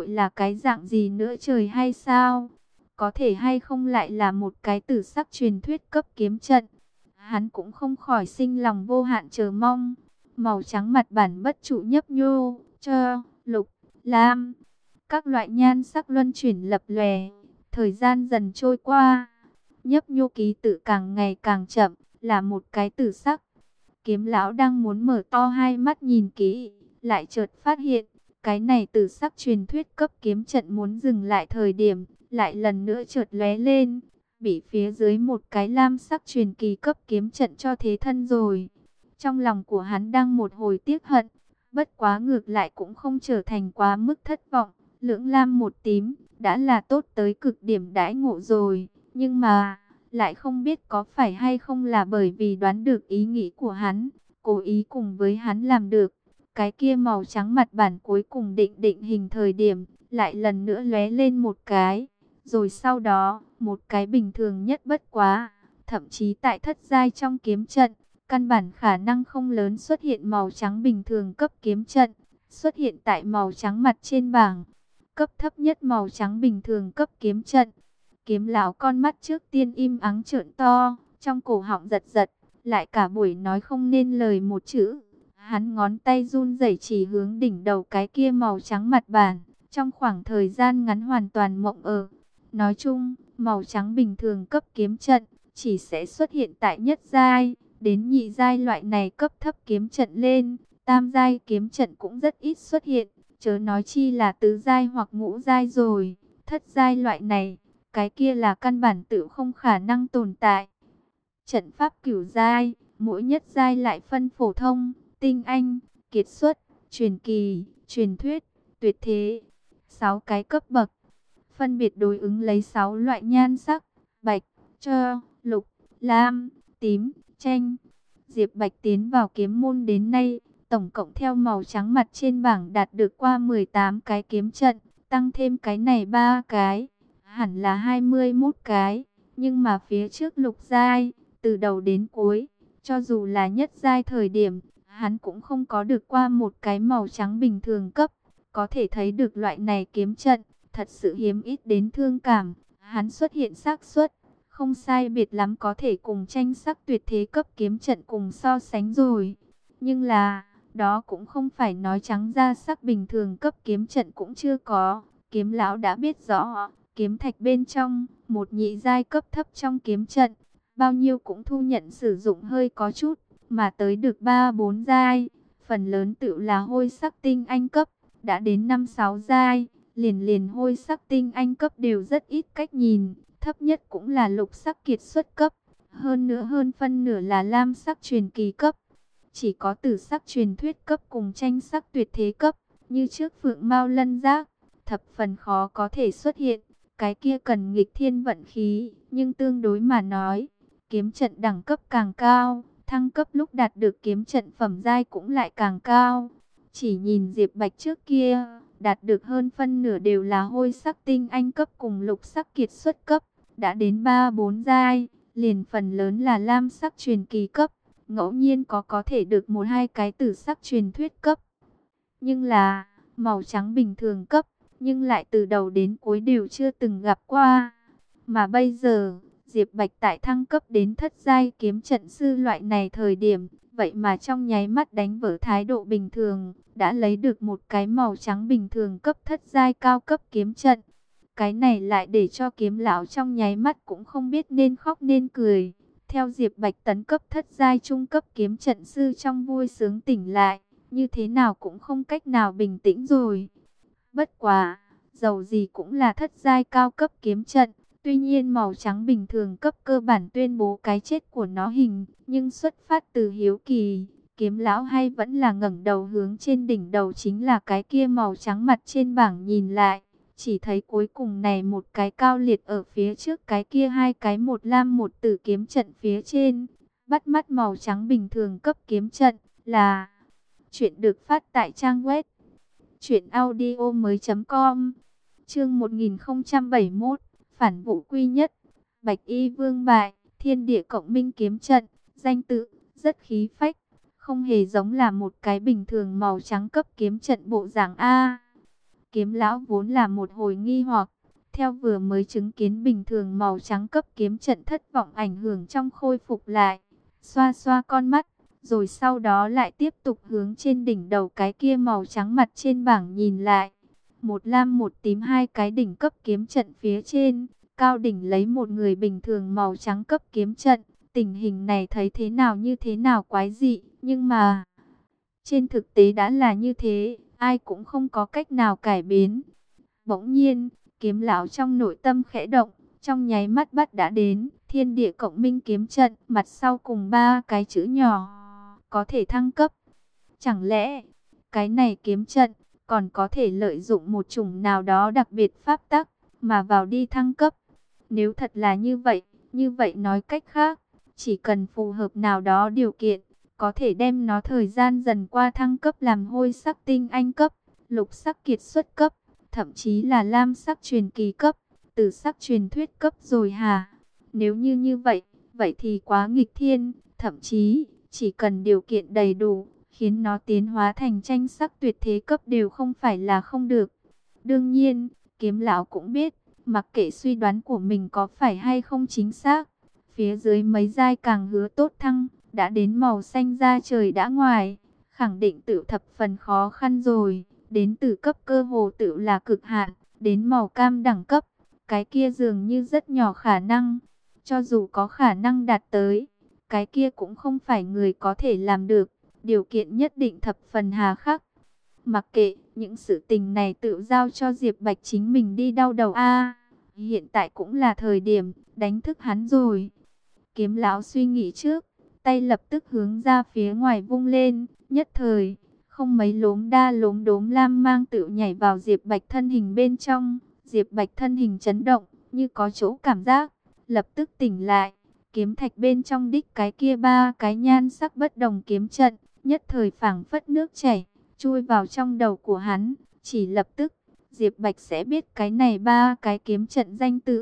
hội là cái dạng gì nữa trời hay sao? Có thể hay không lại là một cái tử sắc truyền thuyết cấp kiếm trận? Hắn cũng không khỏi sinh lòng vô hạn chờ mong. Màu trắng mặt bản bất trụ nhấp nhô, cho, lục, lam. Các loại nhan sắc luân chuyển lập lòe. Thời gian dần trôi qua. Nhấp nhô ký tự càng ngày càng chậm, là một cái tử sắc. Kiếm lão đang muốn mở to hai mắt nhìn kỹ, lại chợt phát hiện, cái này tử sắc truyền thuyết cấp kiếm trận muốn dừng lại thời điểm, lại lần nữa chợt lóe lên, bị phía dưới một cái lam sắc truyền kỳ cấp kiếm trận cho thế thân rồi. Trong lòng của hắn đang một hồi tiếc hận, bất quá ngược lại cũng không trở thành quá mức thất vọng, lưỡng lam một tím, đã là tốt tới cực điểm đãi ngộ rồi, nhưng mà lại không biết có phải hay không là bởi vì đoán được ý nghĩ của hắn, cố ý cùng với hắn làm được. Cái kia màu trắng mặt bản cuối cùng định hình thời điểm, lại lần nữa lóe lên một cái. Rồi sau đó, một cái bình thường nhất bất quá, thậm chí tại thất giai trong kiếm trận, căn bản khả năng không lớn xuất hiện màu trắng bình thường cấp kiếm trận, xuất hiện tại màu trắng mặt trên bảng. Cấp thấp nhất màu trắng bình thường cấp kiếm trận. Kiếm lão con mắt trước tiên im ắng trợn to, trong cổ họng giật giật, lại cả buổi nói không nên lời một chữ. Hắn ngón tay run rẩy chỉ hướng đỉnh đầu cái kia màu trắng mặt bản, trong khoảng thời gian ngắn hoàn toàn mộng ơ. Nói chung, màu trắng bình thường cấp kiếm trận chỉ sẽ xuất hiện tại nhất giai, đến nhị giai loại này cấp thấp kiếm trận lên, tam giai kiếm trận cũng rất ít xuất hiện, chớ nói chi là tứ giai hoặc ngũ giai rồi. Thất giai loại này, cái kia là căn bản tự không khả năng tồn tại. Trận pháp cửu giai, mỗi nhất giai lại phân phổ thông, tinh anh, kiệt xuất, truyền kỳ, truyền thuyết, tuyệt thế. 6 cái cấp bậc, phân biệt đối ứng lấy 6 loại nhan sắc: bạch, tro, lục, lam, tím, chanh. Diệp Bạch tiến vào kiếm môn đến nay, tổng cộng theo màu trắng mặt trên bảng đạt được qua 18 cái kiếm trận, tăng thêm cái này 3 cái, hẳn là 21 cái. Nhưng mà phía trước lục giai, từ đầu đến cuối, cho dù là nhất giai thời điểm, hắn cũng không có được qua một cái màu trắng bình thường cấp. Có thể thấy được loại này kiếm trận thật sự hiếm ít đến thương cảm. Hắn xuất hiện xác suất không sai biệt lắm có thể cùng tranh sắc tuyệt thế cấp kiếm trận cùng so sánh rồi. Nhưng là, đó cũng không phải nói trắng ra sắc bình thường cấp kiếm trận cũng chưa có. Kiếm lão đã biết rõ, kiếm thạch bên trong, một nhị giai cấp thấp trong kiếm trận, bao nhiêu cũng thu nhận sử dụng hơi có chút, mà tới được 3-4 giai, phần lớn tự là hôi sắc tinh anh cấp, đã đến 5-6 giai, liền hôi sắc tinh anh cấp đều rất ít cách nhìn, thấp nhất cũng là lục sắc kiệt xuất cấp, hơn phân nửa là lam sắc truyền kỳ cấp, chỉ có tử sắc truyền thuyết cấp cùng tranh sắc tuyệt thế cấp, như trước Phượng Mao Lân Giác, thập phần khó có thể xuất hiện. Cái kia cần nghịch thiên vận khí, nhưng tương đối mà nói, kiếm trận đẳng cấp càng cao, thăng cấp lúc đạt được kiếm trận phẩm giai cũng lại càng cao. Chỉ nhìn Diệp Bạch trước kia, đạt được hơn phân nửa đều là hôi sắc tinh anh cấp cùng lục sắc kiệt xuất cấp, đã đến 3-4 giai, liền phần lớn là lam sắc truyền kỳ cấp, ngẫu nhiên có thể được 1-2 cái tử sắc truyền thuyết cấp. Nhưng là, màu trắng bình thường cấp, nhưng lại từ đầu đến cuối đều chưa từng gặp qua. Mà bây giờ, Diệp Bạch tại thăng cấp đến thất giai kiếm trận sư loại này thời điểm, vậy mà trong nháy mắt đánh vỡ thái độ bình thường, đã lấy được một cái màu trắng bình thường cấp thất giai cao cấp kiếm trận. Cái này lại để cho kiếm lão trong nháy mắt cũng không biết nên khóc nên cười. Theo Diệp Bạch tấn cấp thất giai trung cấp kiếm trận sư trong vui sướng tỉnh lại, như thế nào cũng không cách nào bình tĩnh rồi. Bất quá, dầu gì cũng là thất giai cao cấp kiếm trận, tuy nhiên màu trắng bình thường cấp cơ bản tuyên bố cái chết của nó hình, nhưng xuất phát từ hiếu kỳ, kiếm lão hay vẫn là ngẩng đầu hướng trên đỉnh đầu chính là cái kia màu trắng mặt trên bảng nhìn lại, chỉ thấy cuối cùng này một cái cao liệt ở phía trước cái kia hai cái một lam một tử kiếm trận phía trên, bắt mắt màu trắng bình thường cấp kiếm trận là. Chuyện được phát tại trang web truyệnaudiomoi.com. Chương 1071, phản vụ quy nhất. Bạch Y Vương bại, Thiên Địa Cộng Minh kiếm trận, danh tự rất khí phách, không hề giống là một cái bình thường màu trắng cấp kiếm trận bộ dạng a. Kiếm lão vốn là một hồi nghi hoặc, theo vừa mới chứng kiến bình thường màu trắng cấp kiếm trận thất vọng ảnh hưởng trong khôi phục lại, xoa xoa con mắt, rồi sau đó lại tiếp tục hướng trên đỉnh đầu cái kia màu trắng mặt trên bảng nhìn lại. Một lam một tím hai cái đỉnh cấp kiếm trận phía trên, cao đỉnh lấy một người bình thường màu trắng cấp kiếm trận. Tình hình này thấy thế nào như thế nào quái dị, nhưng mà trên thực tế đã là như thế, ai cũng không có cách nào cải biến. Bỗng nhiên, kiếm lão trong nội tâm khẽ động, trong nháy mắt bắt đã đến, thiên địa cộng minh kiếm trận, mặt sau cùng ba cái chữ nhỏ, có thể thăng cấp. Chẳng lẽ, cái này kiếm trận, còn có thể lợi dụng một chủng nào đó đặc biệt pháp tắc, mà vào đi thăng cấp? Nếu thật là như vậy nói cách khác, chỉ cần phù hợp nào đó điều kiện, có thể đem nó thời gian dần qua thăng cấp làm hôi sắc tinh anh cấp, lục sắc kiệt xuất cấp, thậm chí là lam sắc truyền kỳ cấp, tử sắc truyền thuyết cấp rồi hả? Nếu như vậy, vậy thì quá nghịch thiên, thậm chí chỉ cần điều kiện đầy đủ, khiến nó tiến hóa thành tranh sắc tuyệt thế cấp đều không phải là không được. Đương nhiên, kiếm lão cũng biết, mặc kệ suy đoán của mình có phải hay không chính xác, phía dưới mấy giai càng hứa tốt thăng, đã đến màu xanh da trời đã ngoài, khẳng định tự thập phần khó khăn rồi, đến từ cấp cơ hồ tự là cực hạn, đến màu cam đẳng cấp, cái kia dường như rất nhỏ khả năng, cho dù có khả năng đạt tới, cái kia cũng không phải người có thể làm được, điều kiện nhất định thập phần hà khắc. Mặc kệ, những sự tình này tự giao cho Diệp Bạch chính mình đi đau đầu a. Hiện tại cũng là thời điểm đánh thức hắn rồi. Kiếm lão suy nghĩ trước, tay lập tức hướng ra phía ngoài vung lên, nhất thời, không mấy lốm đa lốm đốm lam mang tự nhảy vào Diệp Bạch thân hình bên trong. Diệp Bạch thân hình chấn động, như có chỗ cảm giác, lập tức tỉnh lại. Kiếm thạch bên trong đích cái kia ba cái nhan sắc bất đồng kiếm trận, nhất thời phảng phất nước chảy, chui vào trong đầu của hắn. Chỉ lập tức, Diệp Bạch sẽ biết cái này ba cái kiếm trận danh tự.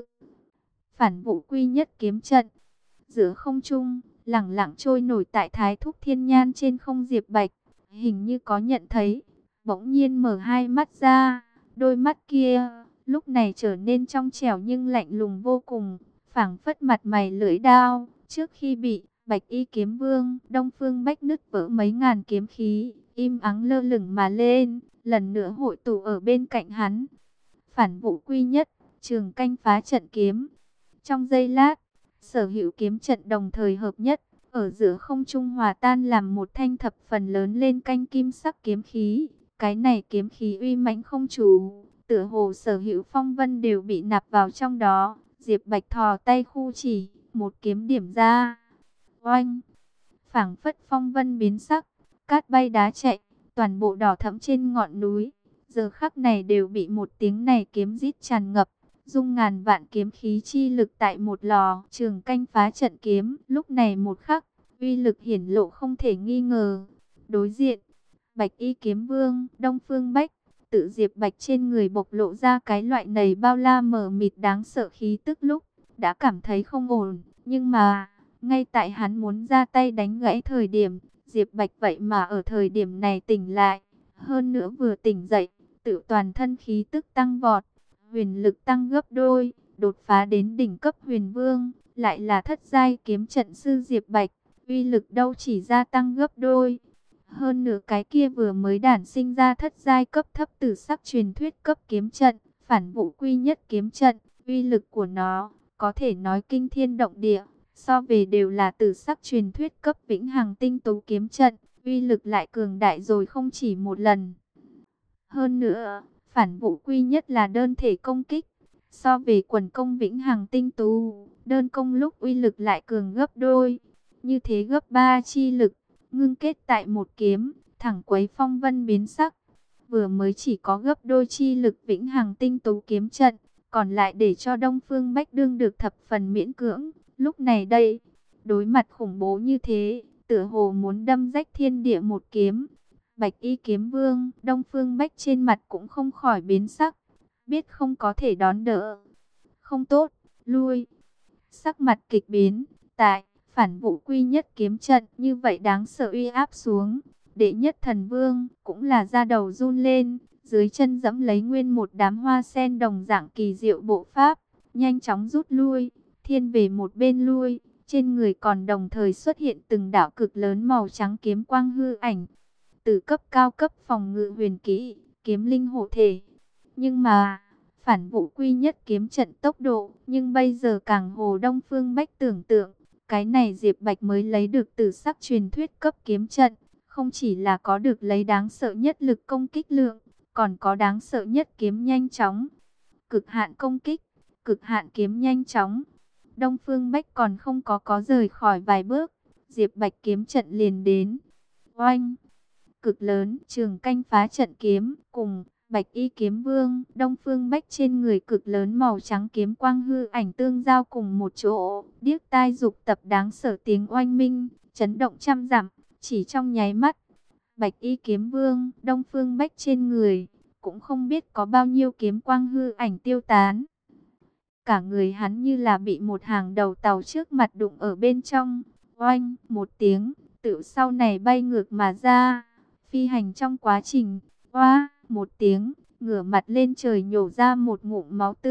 Phản vụ quy nhất kiếm trận. Giữa không trung, lẳng lặng trôi nổi tại Thái Thúc Thiên Nhan trên không. Diệp Bạch hình như có nhận thấy, bỗng nhiên mở hai mắt ra, đôi mắt kia lúc này trở nên trong trẻo nhưng lạnh lùng vô cùng, phảng phất mặt mày lưỡi đao. Trước khi bị Bạch Y Kiếm Vương Đông Phương Bách nứt vỡ mấy ngàn kiếm khí, im ắng lơ lửng mà lên, lần nữa hội tụ ở bên cạnh hắn. Phản vụ quy nhất, trường canh phá trận kiếm. Trong giây lát, sở hữu kiếm trận đồng thời hợp nhất, ở giữa không trung hòa tan làm một thanh thập phần lớn lên canh kim sắc kiếm khí. Cái này kiếm khí uy mãnh không chủ, tựa hồ sở hữu phong vân đều bị nạp vào trong đó. Diệp Bạch thò tay khu chỉ, một kiếm điểm ra. Oanh! Phảng phất phong vân biến sắc, cát bay đá chạy, toàn bộ đỏ thẫm trên ngọn núi, giờ khắc này đều bị một tiếng này kiếm rít tràn ngập, dung ngàn vạn kiếm khí chi lực tại một lò trường canh phá trận kiếm. Lúc này một khắc, uy lực hiển lộ không thể nghi ngờ. Đối diện, Bạch Y Kiếm Vương Đông Phương Bách, tự Diệp Bạch trên người bộc lộ ra cái loại nầy bao la mờ mịt đáng sợ khí tức lúc, đã cảm thấy không ổn, nhưng mà ngay tại hắn muốn ra tay đánh gãy thời điểm, Diệp Bạch vậy mà ở thời điểm này tỉnh lại, hơn nữa vừa tỉnh dậy, tự toàn thân khí tức tăng vọt, huyền lực tăng gấp đôi, đột phá đến đỉnh cấp huyền vương, lại là thất giai kiếm trận sư Diệp Bạch, uy lực đâu chỉ gia tăng gấp đôi. Hơn nữa cái kia vừa mới đản sinh ra thất giai cấp thấp tử sắc truyền thuyết cấp kiếm trận, phản vụ quy nhất kiếm trận, uy lực của nó có thể nói kinh thiên động địa, so về đều là tử sắc truyền thuyết cấp vĩnh hằng tinh tú kiếm trận, uy lực lại cường đại rồi không chỉ một lần. Hơn nữa, phản vụ quy nhất là đơn thể công kích, so về quần công vĩnh hằng tinh tú, đơn công lúc uy lực lại cường gấp đôi, như thế gấp 3 chi lực, ngưng kết tại một kiếm, thẳng quấy phong vân biến sắc. Vừa mới chỉ có gấp đôi chi lực vĩnh hằng tinh tú kiếm trận, còn lại để cho Đông Phương Bách đương được thập phần miễn cưỡng. Lúc này đây, đối mặt khủng bố như thế, tựa hồ muốn đâm rách thiên địa một kiếm. Bạch Y Kiếm Vương Đông Phương Bách trên mặt cũng không khỏi biến sắc, biết không có thể đón đỡ. Không tốt, lui. Sắc mặt kịch biến, tại phản vụ quy nhất kiếm trận như vậy đáng sợ uy áp xuống, đệ nhất thần vương cũng là da đầu run lên. dưới chân dẫm lấy nguyên một đám hoa sen đồng dạng kỳ diệu bộ pháp, nhanh chóng rút lui, thiên về một bên lui, trên người còn đồng thời xuất hiện từng đạo cực lớn màu trắng kiếm quang hư ảnh, từ cấp cao cấp phòng ngự huyền kỹ, kiếm linh hộ thể. Nhưng mà, phản vụ quy nhất kiếm trận tốc độ, nhưng bây giờ càng Hồ Đông Phương Bách tưởng tượng, cái này Diệp Bạch mới lấy được từ sắc truyền thuyết cấp kiếm trận, không chỉ là có được lấy đáng sợ nhất lực công kích lượng, còn có đáng sợ nhất kiếm nhanh chóng. Cực hạn công kích, cực hạn kiếm nhanh chóng. Đông Phương Bách còn không có rời khỏi vài bước, Diệp Bạch kiếm trận liền đến. Oanh! Cực lớn, trường canh phá trận kiếm, cùng Bạch Y kiếm vương, Đông Phương Bách trên người cực lớn màu trắng kiếm quang hư ảnh tương giao cùng một chỗ, điếc tai dục tập đáng sợ tiếng oanh minh, chấn động trăm dặm, chỉ trong nháy mắt. Bạch Y kiếm vương, Đông Phương Bách trên người, cũng không biết có bao nhiêu kiếm quang hư ảnh tiêu tán. Cả người hắn như là bị một hàng đầu tàu trước mặt đụng ở bên trong, oanh, một tiếng, tựu sau này bay ngược mà ra. Phi hành trong quá trình, oa, một tiếng, ngửa mặt lên trời nhổ ra một ngụm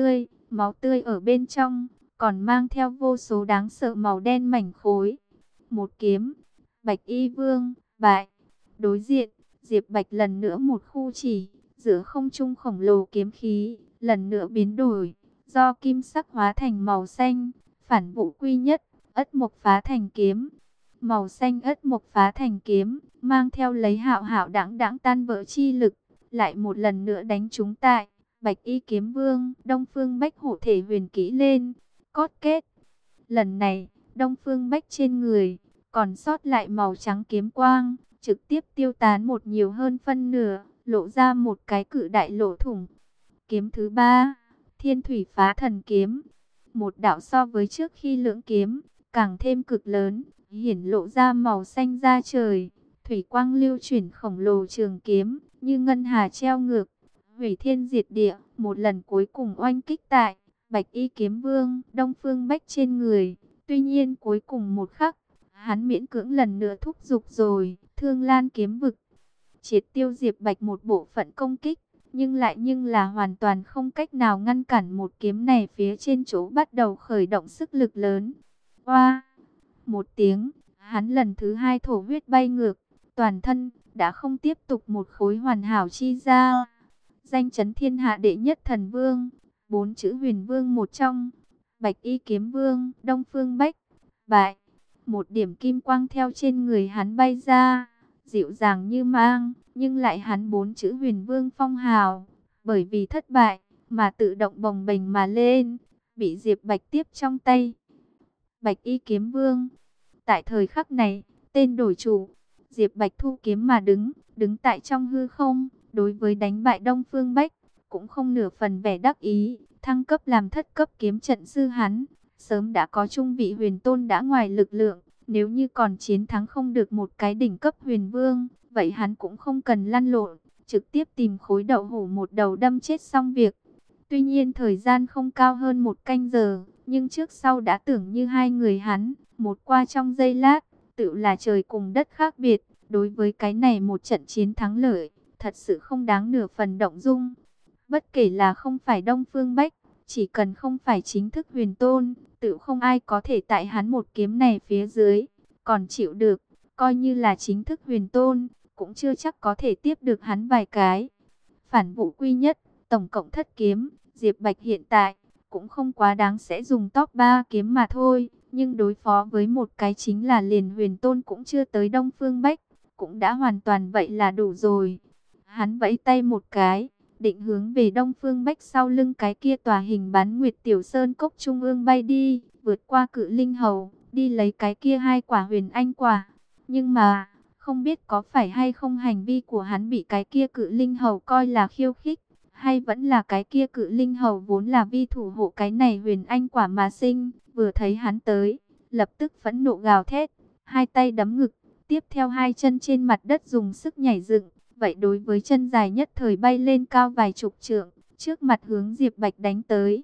máu tươi ở bên trong, còn mang theo vô số đáng sợ màu đen mảnh khối. Một kiếm, Bạch Y Vương, bại. Đối diện, Diệp Bạch lần nữa một khu chỉ, giữa không trung khổng lồ kiếm khí, lần nữa biến đổi, do kim sắc hóa thành màu xanh, phản vụ quy nhất, ất mộc phá thành kiếm. Màu xanh ất mộc phá thành kiếm, mang theo lấy hạo hạo đãng đãng tan vỡ chi lực, lại một lần nữa đánh trúng tại Bạch Y kiếm vương, Đông Phương Bách hộ thể huyền kỹ lên, cót kết. Lần này, Đông Phương Bách trên người còn sót lại màu trắng kiếm quang, trực tiếp tiêu tán một nhiều hơn phân nửa, lộ ra một cái cự đại lỗ thủng. Kiếm thứ ba, Thiên Thủy phá thần kiếm, một đạo so với trước khi lưỡng kiếm càng thêm cực lớn, hiển lộ ra màu xanh da trời, thủy quang lưu chuyển khổng lồ trường kiếm, như ngân hà treo ngược, hủy thiên diệt địa, một lần cuối cùng oanh kích tại Bạch Y kiếm vương, Đông Phương Bách trên người. Tuy nhiên cuối cùng một khắc, hắn miễn cưỡng lần nữa thúc giục rồi, Thương Lan kiếm vực, triệt tiêu Diệp Bạch một bộ phận công kích, nhưng là hoàn toàn không cách nào ngăn cản một kiếm này phía trên chỗ bắt đầu khởi động sức lực lớn. Oa! Một tiếng, hắn lần thứ hai thổ huyết bay ngược, toàn thân đã không tiếp tục một khối hoàn hảo chi ra. Danh chấn thiên hạ đệ nhất thần vương, 4 chữ huyền vương một trong, Bạch Y kiếm vương, Đông Phương Bách, bại. Một điểm kim quang theo trên người hắn bay ra, dịu dàng như mang, nhưng lại hắn 4 chữ huyền vương phong hào, bởi vì thất bại mà tự động bồng bềnh mà lên, bị Diệp Bạch tiếp trong tay. Bạch Y kiếm vương. Tại thời khắc này, tên đổi chủ, Diệp Bạch thu kiếm mà đứng tại trong hư không, đối với đánh bại Đông Phương Bách, cũng không nửa phần vẻ đắc ý, thăng cấp làm thất cấp kiếm trận sư hắn, sớm đã có trung vị huyền tôn đã ngoài lực lượng, nếu như còn chiến thắng không được một cái đỉnh cấp huyền vương, vậy hắn cũng không cần lăn lộn, trực tiếp tìm khối đậu hũ một đầu đâm chết xong việc. Tuy nhiên thời gian không cao hơn 1 canh giờ, nhưng trước sau đã tưởng như hai người hắn, một qua trong giây lát, tự là trời cùng đất khác biệt. Đối với cái này một trận chiến thắng lợi, thật sự không đáng nửa phần động dung. Bất kể là không phải Đông Phương Bách, chỉ cần không phải chính thức huyền tôn, tự không ai có thể tại hắn một kiếm này phía dưới, còn chịu được, coi như là chính thức huyền tôn, cũng chưa chắc có thể tiếp được hắn vài cái. Phản vụ quy nhất, tổng cộng thất kiếm, Diệp Bạch hiện tại cũng không quá đáng sẽ dùng top 3 kiếm mà thôi, nhưng đối phó với một cái chính là liền huyền tôn cũng chưa tới Đông Phương Bách, cũng đã hoàn toàn vậy là đủ rồi. Hắn vẫy tay một cái, định hướng về Đông Phương Bách sau lưng cái kia tòa hình bán nguyệt tiểu sơn cốc trung ương bay đi, vượt qua cự linh hầu, đi lấy cái kia 2 quả huyền anh quả. Nhưng mà, không biết có phải hay không hành vi của hắn bị cái kia cự linh hầu coi là khiêu khích, hay vẫn là cái kia cự linh hầu vốn là vi thủ hộ cái này huyền anh quả mà sinh, vừa thấy hắn tới, lập tức phẫn nộ gào thét, hai tay đấm ngực, tiếp theo hai chân trên mặt đất dùng sức nhảy dựng, vậy đối với chân dài nhất thời bay lên cao vài chục trượng, trước mặt hướng Diệp Bạch đánh tới.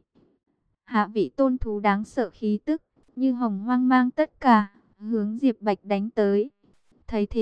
Hạ vị tôn thú đáng sợ khí tức, như hồng hoang mang tất cả, hướng Diệp Bạch đánh tới. Thấy thế,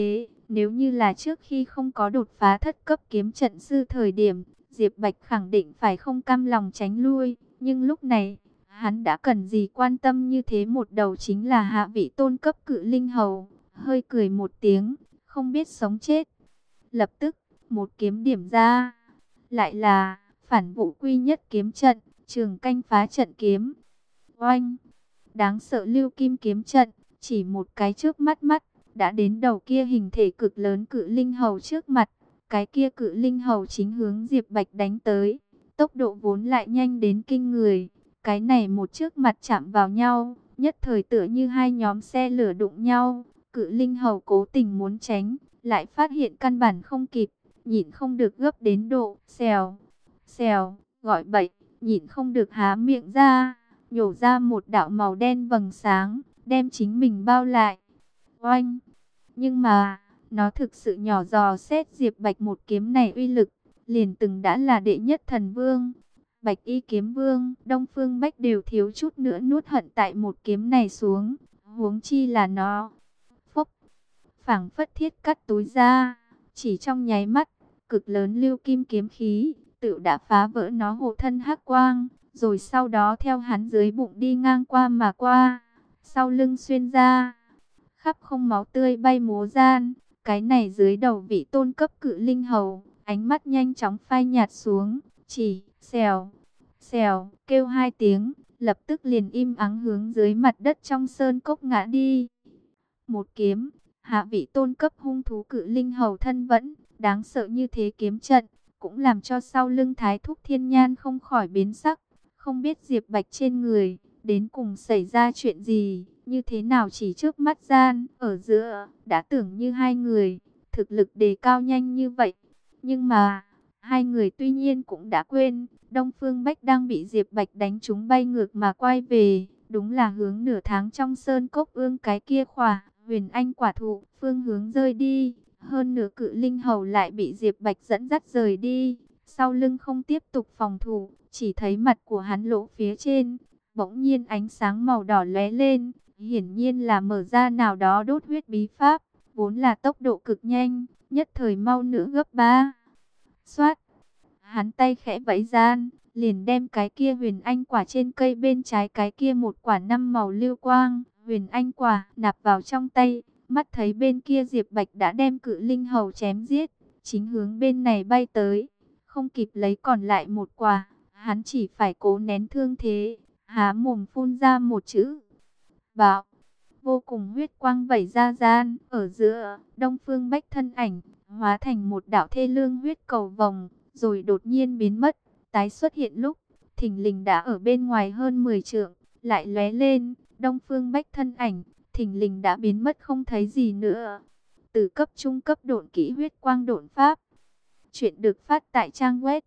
Nếu như là trước khi không có đột phá thất cấp kiếm trận sư thời điểm, Diệp Bạch khẳng định phải không cam lòng tránh lui. Nhưng lúc này, hắn đã cần gì quan tâm như thế, một đầu chính là hạ vị tôn cấp cự linh hầu. Hơi cười một tiếng, không biết sống chết. Lập tức, một kiếm điểm ra. Lại là phản vụ quy nhất kiếm trận, trường canh phá trận kiếm. Oanh! Đáng sợ lưu kim kiếm trận, chỉ một cái trước mắt đã đến đầu kia hình thể cực lớn cự linh hầu trước mặt. Cái kia cự linh hầu chính hướng Diệp Bạch đánh tới. Tốc độ vốn lại nhanh đến kinh người. Cái này một trước mặt chạm vào nhau, nhất thời tựa như hai nhóm xe lửa đụng nhau. Cự linh hầu cố tình muốn tránh, lại phát hiện căn bản không kịp, nhịn không được gấp đến độ xèo, xèo, gọi bậy, nhịn không được há miệng ra, nhổ ra một đạo màu đen vầng sáng, đem chính mình bao lại. Oanh! Nhưng mà, nó thực sự nhỏ dò xét Diệp Bạch một kiếm này uy lực, liền từng đã là đệ nhất thần vương. Bạch y kiếm vương, Đông Phương Bách đều thiếu chút nữa nuốt hận tại một kiếm này xuống, huống chi là nó. Phốc! Phảng phất thiết cắt túi ra, chỉ trong nháy mắt, cực lớn lưu kim kiếm khí, tự đã phá vỡ nó hộ thân hắc quang, rồi sau đó theo hắn dưới bụng đi ngang qua mà qua, sau lưng xuyên ra, khắp không máu tươi bay múa gian. Cái này dưới đầu vị tôn cấp cự linh hầu, ánh mắt nhanh chóng phai nhạt xuống, chỉ xèo, xèo, kêu hai tiếng, lập tức liền im ắng hướng dưới mặt đất trong sơn cốc ngã đi. Một kiếm, hạ vị tôn cấp hung thú cự linh hầu thân vẫn, đáng sợ như thế kiếm trận, cũng làm cho sau lưng Thái Thúc Thiên Nhan không khỏi biến sắc. Không biết Diệp Bạch trên người, đến cùng xảy ra chuyện gì, như thế nào chỉ trước mắt gian, ở giữa, đã tưởng như hai người, thực lực đề cao nhanh như vậy. Nhưng mà, hai người tuy nhiên cũng đã quên, Đông Phương Bách đang bị Diệp Bạch đánh trúng bay ngược mà quay về, đúng là hướng nửa tháng trong sơn cốc ương cái kia khỏa huyền anh quả thụ, phương hướng rơi đi. Hơn nửa cự linh hầu lại bị Diệp Bạch dẫn dắt rời đi, sau lưng không tiếp tục phòng thủ, chỉ thấy mặt của hắn lỗ phía trên, bỗng nhiên ánh sáng màu đỏ lóe lên, hiển nhiên là mở ra nào đó đốt huyết bí pháp, vốn là tốc độ cực nhanh, nhất thời mau nữa gấp 3. Xoát, hắn tay khẽ vẫy gian, liền đem cái kia huyền anh quả trên cây bên trái cái kia một quả 5 màu lưu quang, huyền anh quả nạp vào trong tay. Mắt thấy bên kia Diệp Bạch đã đem cự linh hầu chém giết, chính hướng bên này bay tới, không kịp lấy còn lại một quả, hắn chỉ phải cố nén thương thế, há mồm phun ra một chữ: bạo. Vô cùng huyết quang vẩy ra gian, ở giữa, Đông Phương Bách thân ảnh, hóa thành một đạo thê lương huyết cầu vồng, rồi đột nhiên biến mất, tái xuất hiện lúc, thình lình đã ở bên ngoài hơn 10 trượng, lại lóe lên, Đông Phương Bách thân ảnh, thình lình đã biến mất không thấy gì nữa. Từ cấp trung cấp độn kỹ huyết quang độn pháp. Chuyện được phát tại trang web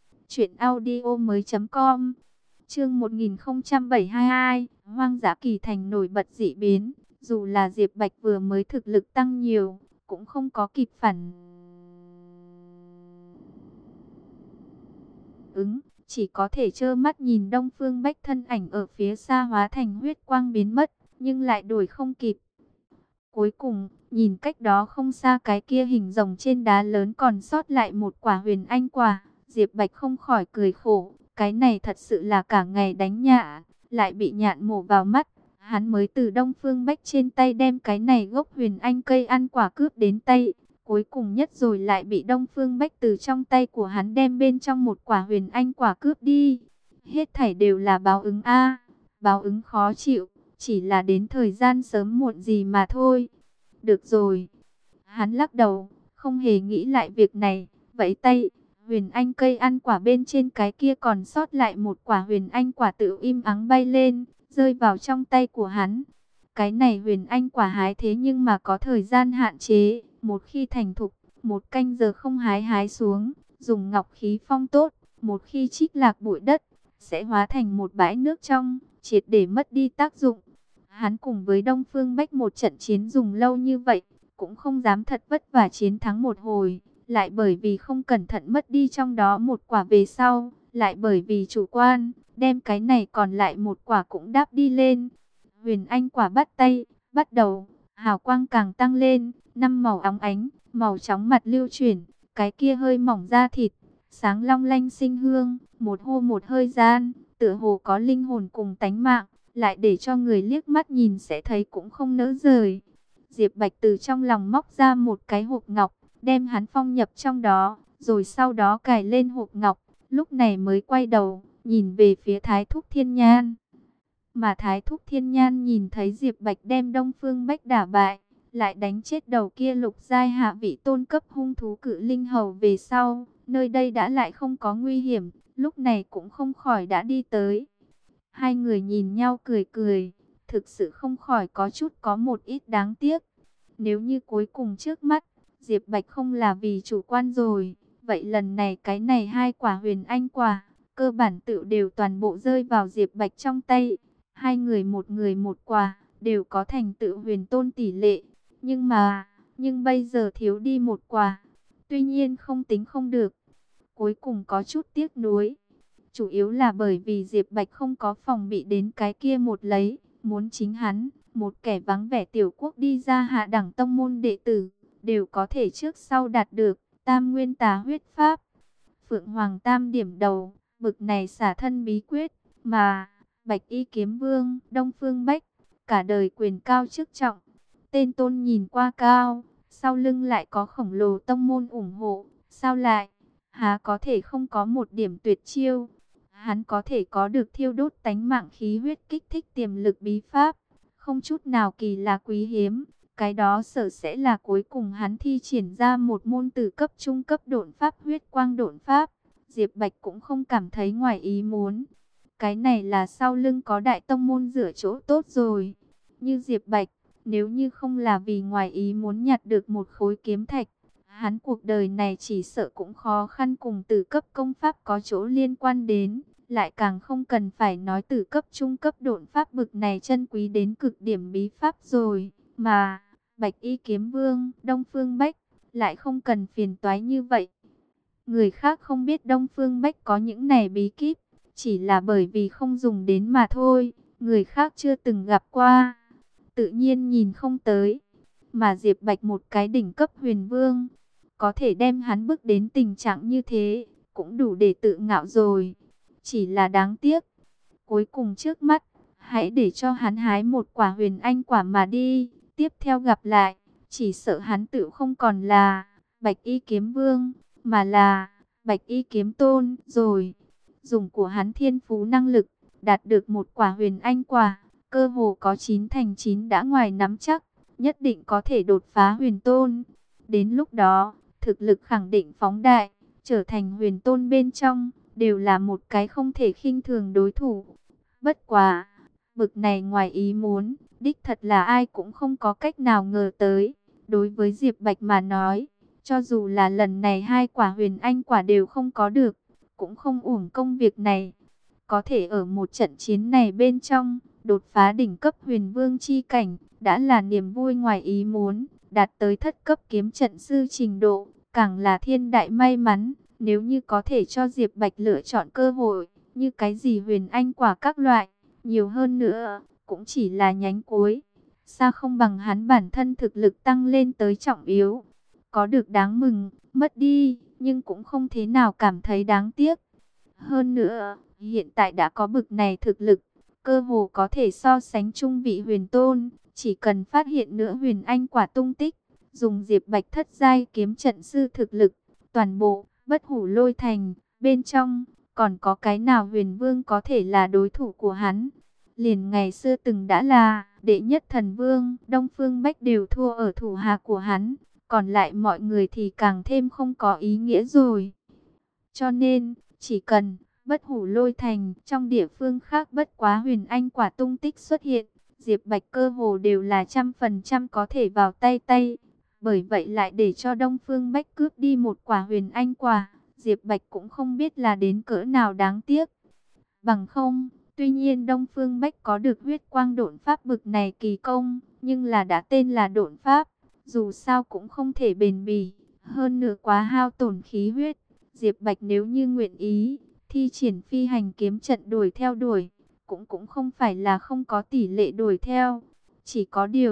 truyệnaudiomoi.com. Chương 1072, Hoang dã kỳ thành nổi bật dị biến, dù là Diệp Bạch vừa mới thực lực tăng nhiều, cũng không có kịp phản ứng, chỉ có thể trơ mắt nhìn Đông Phương Bách thân ảnh ở phía xa hóa thành huyết quang biến mất, nhưng lại đuổi không kịp. Cuối cùng, nhìn cách đó không xa cái kia hình rồng trên đá lớn còn sót lại một quả huyền anh quả, Diệp Bạch không khỏi cười khổ, cái này thật sự là cả ngày đánh nhạ, lại bị nhạn mổ vào mắt. Hắn mới từ Đông Phương Bách trên tay đem cái này gốc huyền anh cây ăn quả cướp đến tay, cuối cùng nhất rồi lại bị Đông Phương Bách từ trong tay của hắn đem bên trong một quả huyền anh quả cướp đi. Hết thảy đều là báo ứng a, báo ứng khó chịu, chỉ là đến thời gian sớm muộn gì mà thôi. Được rồi. Hắn lắc đầu, không hề nghĩ lại việc này, vẫy tay, huyền anh cây ăn quả bên trên cái kia còn sót lại một quả huyền anh quả tự im ắng bay lên, rơi vào trong tay của hắn. Cái này huyền anh quả hái thế nhưng mà có thời gian hạn chế, một khi thành thục, 1 canh giờ không hái xuống, dùng ngọc khí phong tốt, một khi trích lạc bụi đất, sẽ hóa thành một bãi nước trong, triệt để mất đi tác dụng. Hắn cùng với Đông Phương Bách một trận chiến dùng lâu như vậy, cũng không dám thật vất vả chiến thắng một hồi, lại bởi vì không cẩn thận mất đi trong đó một quả về sau, lại bởi vì chủ quan, đem cái này còn lại một quả cũng đáp đi lên. Huyền Anh quả bắt tay, bắt đầu, hào quang càng tăng lên, năm màu óng ánh, màu chóng mặt lưu chuyển, cái kia hơi mỏng da thịt, sáng long lanh sinh hương, một hô một hơi gian, tựa hồ có linh hồn cùng tánh mạng, lại để cho người liếc mắt nhìn sẽ thấy cũng không nỡ rời. Diệp Bạch từ trong lòng móc ra một cái hộp ngọc, đem hắn phong nhập trong đó, rồi sau đó cài lên hộp ngọc, lúc này mới quay đầu, nhìn về phía Thái Thúc Thiên Nhan. Mà Thái Thúc Thiên Nhan nhìn thấy Diệp Bạch đem Đông Phương Bách đả bại, lại đánh chết đầu kia lục giai hạ vị tôn cấp hung thú cự linh hầu về sau, nơi đây đã lại không có nguy hiểm, lúc này cũng không khỏi đã đi tới. Hai người nhìn nhau cười cười, thực sự không khỏi có chút có một ít đáng tiếc. Nếu như cuối cùng trước mắt, Diệp Bạch không là vì chủ quan rồi, vậy lần này cái này hai quả huyền anh quả, cơ bản tự đều toàn bộ rơi vào Diệp Bạch trong tay. Hai người một quả, đều có thành tựu huyền tôn tỷ lệ. Nhưng bây giờ thiếu đi một quả. Tuy nhiên không tính không được. Cuối cùng có chút tiếc nuối. Chủ yếu là bởi vì Diệp Bạch không có phòng bị đến cái kia một lấy. Muốn chính hắn, một kẻ vắng vẻ tiểu quốc đi ra hạ đẳng tông môn đệ tử, đều có thể trước sau đạt được tam nguyên tà huyết pháp. Phượng Hoàng tam điểm đầu, bực này xả thân bí quyết, mà Bạch Y Kiếm Vương, Đông Phương Bách, cả đời quyền cao chức trọng. Tên tôn nhìn qua cao, sau lưng lại có khổng lồ tông môn ủng hộ, sao lại, há có thể không có một điểm tuyệt chiêu. Hắn có thể có được thiêu đốt tánh mạng khí huyết kích thích tiềm lực bí pháp, không chút nào kỳ lạ quý hiếm. Cái đó sợ sẽ là cuối cùng hắn thi triển ra một môn từ cấp trung cấp độn pháp huyết quang độn pháp. Diệp Bạch cũng không cảm thấy ngoài ý muốn. Cái này là sau lưng có đại tông môn rửa chỗ tốt rồi. Như Diệp Bạch, nếu như không là vì ngoài ý muốn nhặt được một khối kiếm thạch, hắn cuộc đời này chỉ sợ cũng khó khăn cùng từ cấp công pháp có chỗ liên quan đến. Lại càng không cần phải nói từ cấp trung cấp độn pháp bực này chân quý đến cực điểm bí pháp rồi. Mà Bạch Y Kiếm Vương, Đông Phương Bách lại không cần phiền toái như vậy. Người khác không biết Đông Phương Bách có những này bí kíp, chỉ là bởi vì không dùng đến mà thôi. Người khác chưa từng gặp qua, tự nhiên nhìn không tới. Mà Diệp Bạch một cái đỉnh cấp huyền vương, có thể đem hắn bước đến tình trạng như thế, cũng đủ để tự ngạo rồi. Chỉ là đáng tiếc, cuối cùng trước mắt, hãy để cho hắn hái một quả huyền anh quả mà đi. Tiếp theo gặp lại, chỉ sợ hắn tự không còn là Bạch Y Kiếm Vương, mà là Bạch Y Kiếm Tôn rồi. Dùng của hắn thiên phú năng lực, đạt được một quả huyền anh quả, cơ hồ có 9 thành 9 đã ngoài nắm chắc, nhất định có thể đột phá huyền tôn. Đến lúc đó, thực lực khẳng định phóng đại, trở thành huyền tôn bên trong, đều là một cái không thể khinh thường đối thủ. Bất quá, bực này ngoài ý muốn, đích thật là ai cũng không có cách nào ngờ tới. Đối với Diệp Bạch mà nói, cho dù là lần này hai quả huyền anh quả đều không có được, cũng không uổng công việc này. Có thể ở một trận chiến này bên trong, đột phá đỉnh cấp huyền vương chi cảnh, đã là niềm vui ngoài ý muốn, đạt tới thất cấp kiếm trận sư trình độ, càng là thiên đại may mắn. Nếu như có thể cho Diệp Bạch lựa chọn cơ hội, như cái gì huyền anh quả các loại, nhiều hơn nữa, cũng chỉ là nhánh cuối. Xa không bằng hắn bản thân thực lực tăng lên tới trọng yếu. Có được đáng mừng, mất đi, nhưng cũng không thế nào cảm thấy đáng tiếc. Hơn nữa, hiện tại đã có bực này thực lực, cơ hồ có thể so sánh trung vị huyền tôn. Chỉ cần phát hiện nữa huyền anh quả tung tích, dùng Diệp Bạch thất giai kiếm trận sư thực lực, toàn bộ Bất Hủ Lôi Thành bên trong, còn có cái nào huyền vương có thể là đối thủ của hắn. Liền ngày xưa từng đã là đệ nhất thần vương, Đông Phương Bách đều thua ở thủ hạ của hắn, còn lại mọi người thì càng thêm không có ý nghĩa rồi. Cho nên, chỉ cần Bất Hủ Lôi Thành trong địa phương khác bất quá huyền anh quả tung tích xuất hiện, Diệp Bạch cơ hồ đều là 100% có thể vào tay. Bởi vậy lại để cho Đông Phương Bách cướp đi một quả huyền anh quả, Diệp Bạch cũng không biết là đến cỡ nào đáng tiếc. Bằng không, tuy nhiên Đông Phương Bách có được huyết quang độn pháp bực này kỳ công, nhưng là đã tên là độn pháp, dù sao cũng không thể bền bỉ, hơn nữa quá hao tổn khí huyết. Diệp Bạch nếu như nguyện ý, thi triển phi hành kiếm trận đuổi theo cũng không phải là không có tỷ lệ đuổi theo. Chỉ có điều,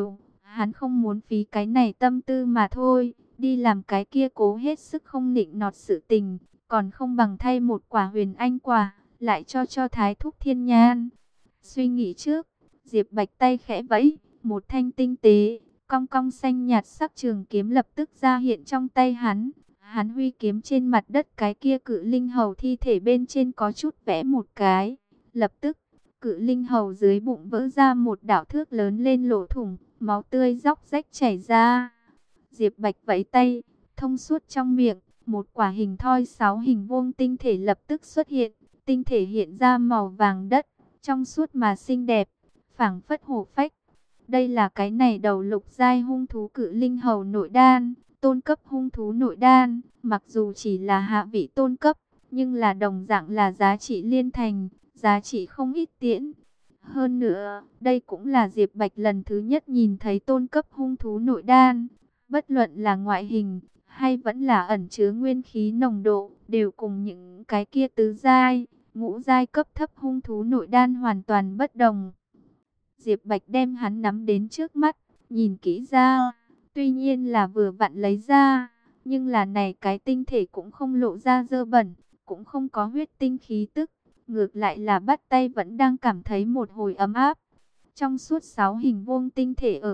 Hắn không muốn phí cái này tâm tư mà thôi, đi làm cái kia cố hết sức không nịnh nọt sự tình, còn không bằng thay một quả huyền anh quả, lại cho Thái Thúc Thiên Nhan. Suy nghĩ trước, Diệp Bạch tay khẽ vẫy, một thanh tinh tế, cong cong xanh nhạt sắc trường kiếm lập tức ra hiện trong tay hắn. Hắn huy kiếm trên mặt đất, cái kia cự linh hầu thi thể bên trên có chút vẽ một cái. Lập tức, cự linh hầu dưới bụng vỡ ra một đảo thước lớn lên lỗ thủng, máu tươi róc rách chảy ra. Diệp Bạch vẫy tay, thông suốt trong miệng, một quả hình thoi 6 hình vuông tinh thể lập tức xuất hiện. Tinh thể hiện ra màu vàng đất, trong suốt mà xinh đẹp, phảng phất hổ phách. Đây là cái này đầu lục giai hung thú cự linh hầu nội đan, tôn cấp hung thú nội đan, mặc dù chỉ là hạ vị tôn cấp, nhưng là đồng dạng là giá trị liên thành, giá trị không ít tiễn. Hơn nữa, đây cũng là Diệp Bạch lần thứ nhất nhìn thấy tôn cấp hung thú nội đan. Bất luận là ngoại hình, hay vẫn là ẩn chứa nguyên khí nồng độ, đều cùng những cái kia tứ giai, ngũ giai cấp thấp hung thú nội đan hoàn toàn bất đồng. Diệp Bạch đem hắn nắm đến trước mắt, nhìn kỹ ra, tuy nhiên là vừa vặn lấy ra, nhưng là này cái tinh thể cũng không lộ ra dơ bẩn, cũng không có huyết tinh khí tức, ngược lại là bắt tay vẫn đang cảm thấy một hồi ấm áp. Trong suốt 6 hình vuông tinh thể ở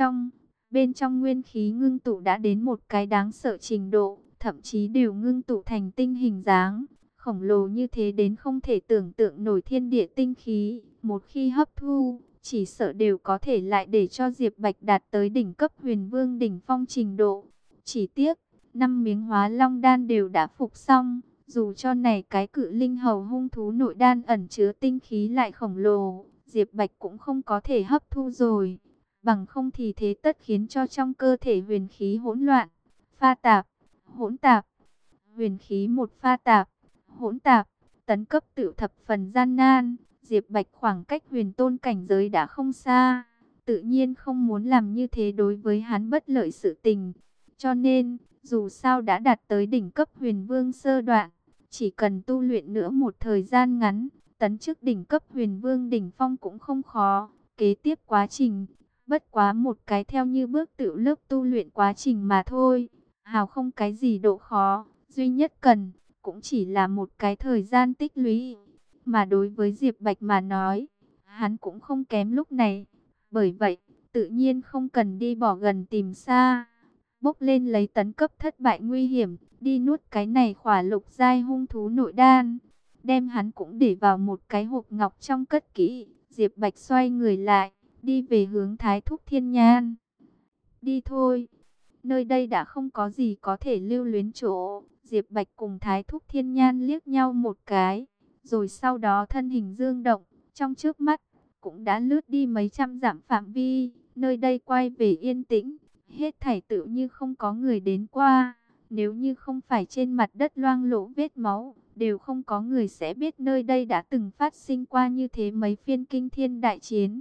bên trong nguyên khí ngưng tụ đã đến một cái đáng sợ trình độ, thậm chí đều ngưng tụ thành tinh hình dáng, khổng lồ như thế đến không thể tưởng tượng nổi thiên địa tinh khí, một khi hấp thu, chỉ sợ đều có thể lại để cho Diệp Bạch đạt tới đỉnh cấp huyền vương đỉnh phong trình độ. Chỉ tiếc, 5 miếng hóa long đan đều đã phục xong, dù cho này cái cự linh hầu hung thú nội đan ẩn chứa tinh khí lại khổng lồ, Diệp Bạch cũng không có thể hấp thu rồi. Bằng không thì thế tất khiến cho trong cơ thể huyền khí hỗn loạn, pha tạp, hỗn tạp. Huyền khí một pha tạp, hỗn tạp, tấn cấp tự thập phần gian nan. Diệp Bạch khoảng cách huyền tôn cảnh giới đã không xa, tự nhiên không muốn làm như thế đối với hắn bất lợi sự tình. Cho nên, dù sao đã đạt tới đỉnh cấp huyền vương sơ đoạn, chỉ cần tu luyện nữa một thời gian ngắn, tấn chức đỉnh cấp huyền vương đỉnh phong cũng không khó. Kế tiếp quá trình, bất quá một cái theo như bước tự lớp tu luyện quá trình mà thôi, hào không cái gì độ khó, duy nhất cần, cũng chỉ là một cái thời gian tích lũy. Mà đối với Diệp Bạch mà nói, hắn cũng không kém lúc này. Bởi vậy, tự nhiên không cần đi bỏ gần tìm xa. Bốc lên lấy tấn cấp thất bại nguy hiểm, đi nuốt cái này khỏa lục giai hung thú nội đan. Đem hắn cũng để vào một cái hộp ngọc trong cất kỹ. Diệp Bạch xoay người lại, đi về hướng Thái Thúc Thiên Nhan. Đi thôi, nơi đây đã không có gì có thể lưu luyến chỗ. Diệp Bạch cùng Thái Thúc Thiên Nhan liếc nhau một cái, rồi sau đó thân hình dương động, trong chớp mắt, cũng đã lướt đi mấy trăm dặm phạm vi, nơi đây quay về yên tĩnh, hết thảy tự như không có người đến qua. Nếu như không phải trên mặt đất loang lổ vết máu, đều không có người sẽ biết nơi đây đã từng phát sinh qua như thế mấy phiên kinh thiên đại chiến.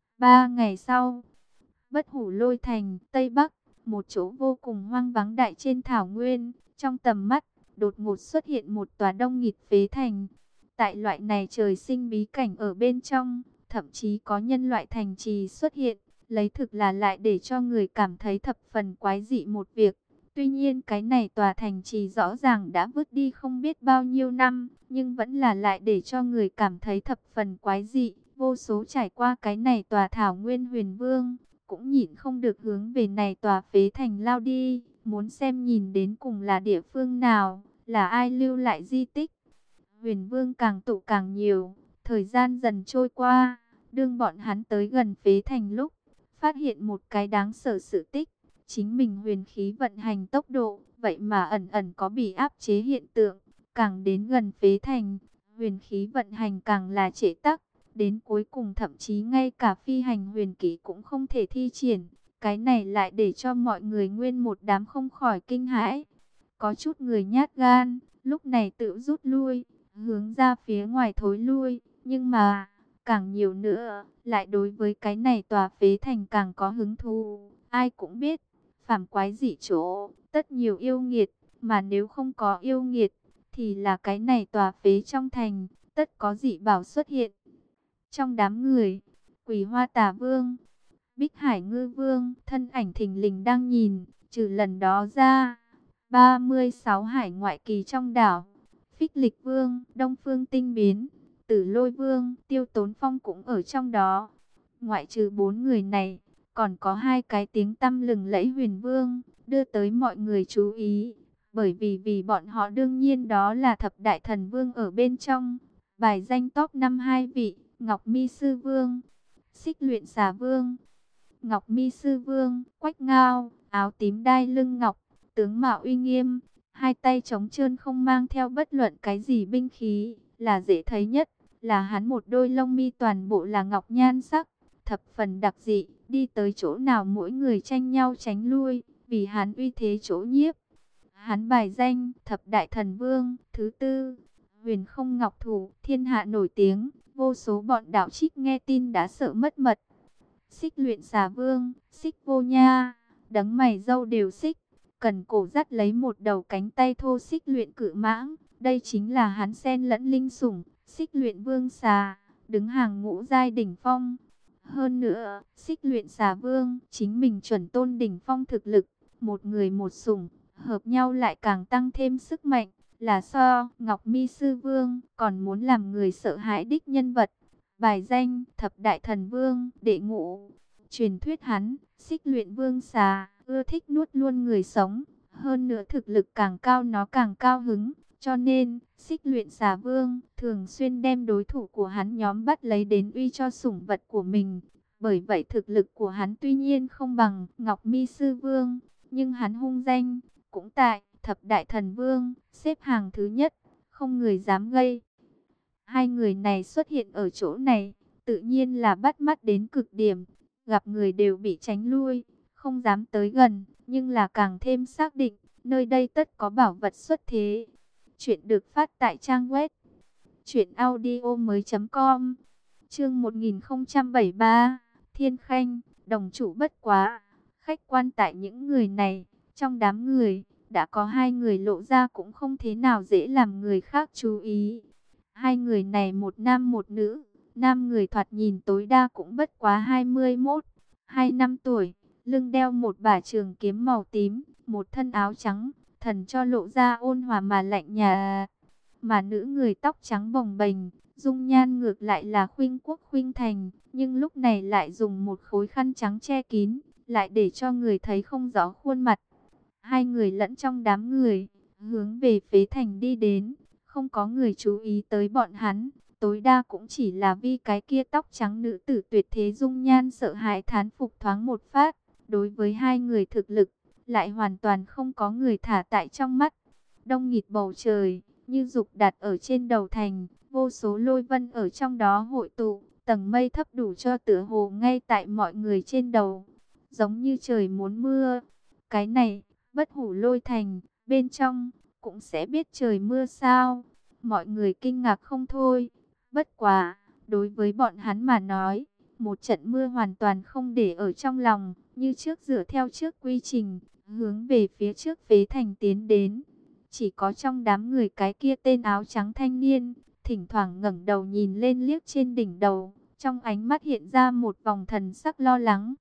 3 ngày sau, Bất Hủ Lôi Thành, Tây Bắc, một chỗ vô cùng hoang vắng đại trên thảo nguyên, trong tầm mắt, đột ngột xuất hiện một tòa đông nghịt phế thành. Tại loại này trời sinh bí cảnh ở bên trong, thậm chí có nhân loại thành trì xuất hiện, lấy thực là lại để cho người cảm thấy thập phần quái dị một việc. Tuy nhiên cái này tòa thành trì rõ ràng đã vứt đi không biết bao nhiêu năm, nhưng vẫn là lại để cho người cảm thấy thập phần quái dị. Vô số trải qua cái này tòa thảo nguyên huyền vương, cũng nhịn không được hướng về này tòa phế thành lao đi, muốn xem nhìn đến cùng là địa phương nào, là ai lưu lại di tích. Huyền vương càng tụ càng nhiều, thời gian dần trôi qua, đương bọn hắn tới gần phế thành lúc, phát hiện một cái đáng sợ sự tích, chính mình huyền khí vận hành tốc độ, vậy mà ẩn ẩn có bị áp chế hiện tượng, càng đến gần phế thành, huyền khí vận hành càng là trễ tắc, đến cuối cùng thậm chí ngay cả phi hành huyền kỹ cũng không thể thi triển, cái này lại để cho mọi người nguyên một đám không khỏi kinh hãi. Có chút người nhát gan, lúc này tự rút lui, hướng ra phía ngoài thối lui, nhưng mà, càng nhiều nữa, lại đối với cái này tòa phế thành càng có hứng thú. Ai cũng biết, phàm quái dị chỗ, tất nhiều yêu nghiệt, mà nếu không có yêu nghiệt, thì là cái này tòa phế trong thành, tất có dị bảo xuất hiện. Trong đám người, Quỷ Hoa Tà Vương, Bích Hải Ngư Vương, thân ảnh thình lình đang nhìn, trừ lần đó ra, 36 hải ngoại kỳ trong đảo. Phích Lịch Vương, Đông Phương Tinh Biến, Tử Lôi Vương, Tiêu Tốn Phong cũng ở trong đó. Ngoại trừ 4 người này, còn có 2 cái tiếng tăm lừng lẫy Huyền Vương, đưa tới mọi người chú ý. Bởi vì bọn họ đương nhiên đó là thập đại thần vương ở bên trong. Bài danh top 5 2 vị, Ngọc Mi Sư Vương, Xích Luyện Xà Vương. Ngọc Mi Sư Vương, quách ngao, áo tím đai lưng ngọc, tướng mạo uy nghiêm, hai tay trống trơn không mang theo bất luận cái gì binh khí, là dễ thấy nhất, là hắn một đôi lông mi toàn bộ là ngọc nhan sắc, thập phần đặc dị, đi tới chỗ nào mỗi người tranh nhau tránh lui, vì hắn uy thế chỗ nhiếp. Hắn bài danh thập đại thần vương thứ tư, huyền không ngọc thủ, thiên hạ nổi tiếng, vô số bọn đạo trích nghe tin đã sợ mất mật. Xích Luyện Xà Vương, Xích Vô Nha, đấng mày râu đều xích, cần cổ dắt lấy một đầu cánh tay thô Xích Luyện Cự Mãng, đây chính là hắn xen lẫn linh sủng, Xích Luyện Vương Xà, đứng hàng ngũ giai đỉnh phong. Hơn nữa, Xích Luyện Xà Vương chính mình chuẩn tôn đỉnh phong thực lực, một người một sủng, hợp nhau lại càng tăng thêm sức mạnh, là so Ngọc Mi Sư Vương còn muốn làm người sợ hãi đích nhân vật. Bài danh thập đại thần vương đệ ngũ. Truyền thuyết hắn, Xích Luyện Vương Xà, ưa thích nuốt luôn người sống. Hơn nữa thực lực càng cao nó càng cao hứng. Cho nên, Xích Luyện Xà Vương thường xuyên đem đối thủ của hắn nhóm bắt lấy đến uy cho sủng vật của mình. Bởi vậy thực lực của hắn tuy nhiên không bằng Ngọc Mi Sư Vương, nhưng hắn hung danh cũng tại thập đại thần vương, xếp hàng thứ nhất, không người dám gây. Hai người này xuất hiện ở chỗ này, tự nhiên là bắt mắt đến cực điểm, gặp người đều bị tránh lui, không dám tới gần, nhưng là càng thêm xác định, nơi đây tất có bảo vật xuất thế. Chuyện được phát tại trang web truyệnaudiomoi.com. Chương 1073, Thiên Khanh, đồng chủ bất quá. Khách quan tại những người này, trong đám người đã có 2 người lộ ra cũng không thế nào dễ làm người khác chú ý. 2 người này một nam một nữ, nam người thoạt nhìn tối đa cũng bất quá 21, 25 tuổi, lưng đeo một bả trường kiếm màu tím, một thân áo trắng, thần cho lộ ra ôn hòa mà lạnh nhạt. Mà nữ người tóc trắng bồng bềnh, dung nhan ngược lại là khuynh quốc khuynh thành, nhưng lúc này lại dùng một khối khăn trắng che kín, lại để cho người thấy không rõ khuôn mặt. 2 người lẫn trong đám người, hướng về Phế Thành đi đến. Không có người chú ý tới bọn hắn, tối đa cũng chỉ là vì cái kia tóc trắng nữ tử tuyệt thế dung nhan sợ hãi thán phục thoáng một phát. Đối với 2 người thực lực, lại hoàn toàn không có người thả tại trong mắt. Đông nghịt bầu trời, như dục đặt ở trên đầu thành, vô số lôi vân ở trong đó hội tụ, tầng mây thấp đủ cho tựa hồ ngay tại mọi người trên đầu, giống như trời muốn mưa. Cái này, Bất Hủ Lôi Thành, bên trong cũng sẽ biết trời mưa sao? Mọi người kinh ngạc không thôi. Bất quá, đối với bọn hắn mà nói, một trận mưa hoàn toàn không để ở trong lòng, như trước dựa theo trước quy trình, hướng về phía trước Phế Thành tiến đến. Chỉ có trong đám người cái kia tên áo trắng thanh niên, thỉnh thoảng ngẩng đầu nhìn lên liếc trên đỉnh đầu, trong ánh mắt hiện ra một vòng thần sắc lo lắng.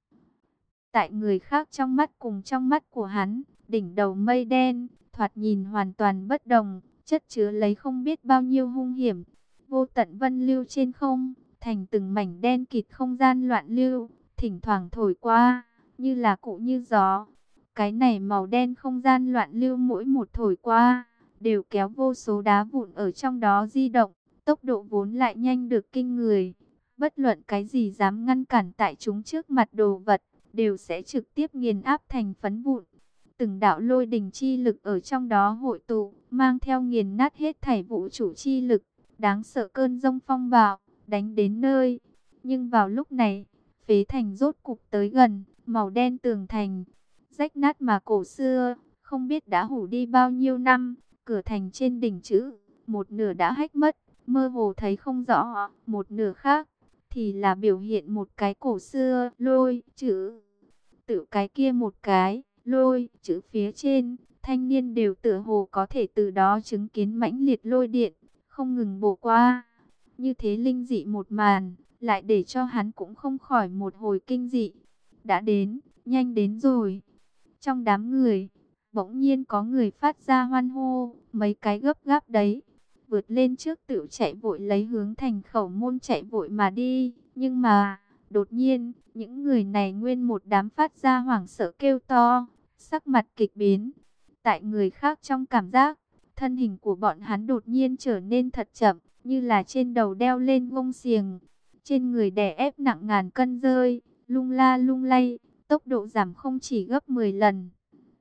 Tại người khác trong mắt cùng trong mắt của hắn, đỉnh đầu mây đen, thoạt nhìn hoàn toàn bất đồng, chất chứa lấy không biết bao nhiêu hung hiểm. Vô tận vân lưu trên không, thành từng mảnh đen kịt không gian loạn lưu, thỉnh thoảng thổi qua, như là cụ như gió. Cái này màu đen không gian loạn lưu mỗi một thổi qua, đều kéo vô số đá vụn ở trong đó di động, tốc độ vốn lại nhanh được kinh người. Bất luận cái gì dám ngăn cản tại chúng trước mặt đồ vật, đều sẽ trực tiếp nghiền áp thành phấn vụn. Từng đạo lôi đình chi lực ở trong đó hội tụ, mang theo nghiền nát hết thảy vũ trụ chi lực, đáng sợ cơn giông phong bạo, đánh đến nơi. Nhưng vào lúc này, Phế Thành rốt cục tới gần, màu đen tường thành, rách nát mà cổ xưa, không biết đã hủ đi bao nhiêu năm, cửa thành trên đỉnh chữ, một nửa đã hách mất, mơ hồ thấy không rõ, một nửa khác thì là biểu hiện một cái cổ xưa lôi chữ. Tự cái kia một cái lôi chữ phía trên, thanh niên đều tựa hồ có thể từ đó chứng kiến mãnh liệt lôi điện, không ngừng bổ qua. Như thế linh dị một màn, lại để cho hắn cũng không khỏi một hồi kinh dị. đã đến, nhanh đến rồi. Trong đám người, bỗng nhiên có người phát ra hoan hô, mấy cái gấp gáp đấy, vượt lên trước tựu chạy vội lấy hướng thành khẩu môn chạy vội mà đi. Nhưng mà, đột nhiên, những người này nguyên một đám phát ra hoảng sợ kêu to, sắc mặt kịch biến. Tại người khác trong cảm giác, thân hình của bọn hắn đột nhiên trở nên thật chậm, như là trên đầu đeo lên gông xiềng, trên người đè ép nặng ngàn cân rơi, lung la lung lay, tốc độ giảm không chỉ gấp 10 lần.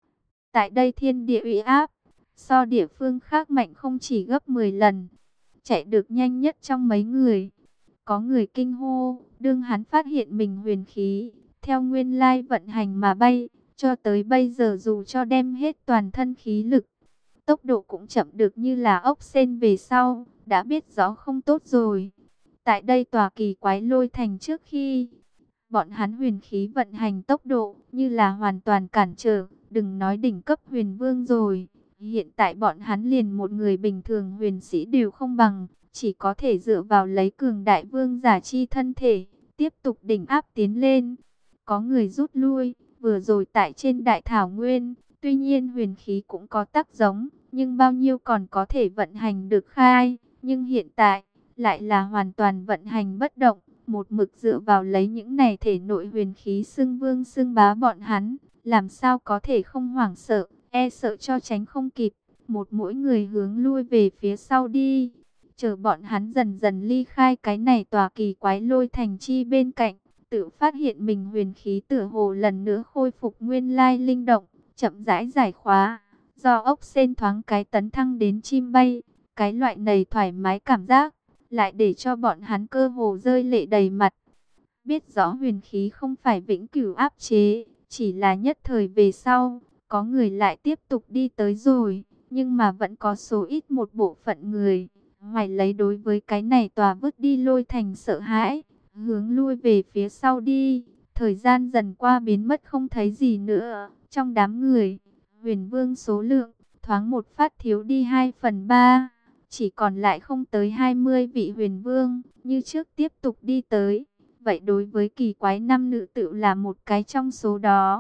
Tại đây thiên địa uy áp, so địa phương khác mạnh không chỉ gấp 10 lần, chạy được nhanh nhất trong mấy người. Có người kinh hô, đương hắn phát hiện mình huyền khí, theo nguyên lai vận hành mà bay, cho tới bây giờ dù cho đem hết toàn thân khí lực, tốc độ cũng chậm được như là ốc sên về sau, đã biết rõ không tốt rồi. Tại đây tòa kỳ quái lôi thành trước khi bọn hắn huyền khí vận hành tốc độ như là hoàn toàn cản trở, đừng nói đỉnh cấp huyền vương rồi. Hiện tại bọn hắn liền một người bình thường huyền sĩ đều không bằng, chỉ có thể dựa vào lấy cường đại vương giả chi thân thể, tiếp tục đỉnh áp tiến lên. Có người rút lui, vừa rồi tại trên đại thảo nguyên, tuy nhiên huyền khí cũng có tác giống, nhưng bao nhiêu còn có thể vận hành được khai, nhưng hiện tại lại là hoàn toàn vận hành bất động, một mực dựa vào lấy những này thể nội huyền khí xưng vương xưng bá bọn hắn, làm sao có thể không hoảng sợ, e sợ cho tránh không kịp, một mỗi người hướng lui về phía sau đi, chờ bọn hắn dần dần ly khai cái này tòa kỳ quái lôi thành chi bên cạnh, tự phát hiện mình huyền khí tựa hồ lần nữa khôi phục nguyên lai linh động, chậm rãi giải khóa, do ốc sên thoáng cái tấn thăng đến chim bay, cái loại này thoải mái cảm giác lại để cho bọn hắn cơ hồ rơi lệ đầy mặt. Biết rõ huyền khí không phải vĩnh cửu áp chế, chỉ là nhất thời về sau, có người lại tiếp tục đi tới rồi, nhưng mà vẫn có số ít một bộ phận người, hoài lấy đối với cái này tòa vứt đi lôi thành sợ hãi, hướng lui về phía sau đi, thời gian dần qua biến mất không thấy gì nữa, trong đám người, huyền vương số lượng, thoáng một phát thiếu đi 2/3. Chỉ còn lại không tới 20 vị huyền vương, như trước tiếp tục đi tới. Vậy đối với kỳ quái năm nữ tự là một cái trong số đó.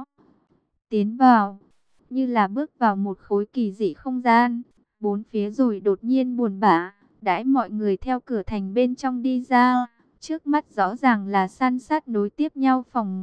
Tiến vào, như là bước vào một khối kỳ dị không gian. Bốn phía rồi đột nhiên buồn bã, đãi mọi người theo cửa thành bên trong đi ra. Trước mắt rõ ràng là san sát nối tiếp nhau phòng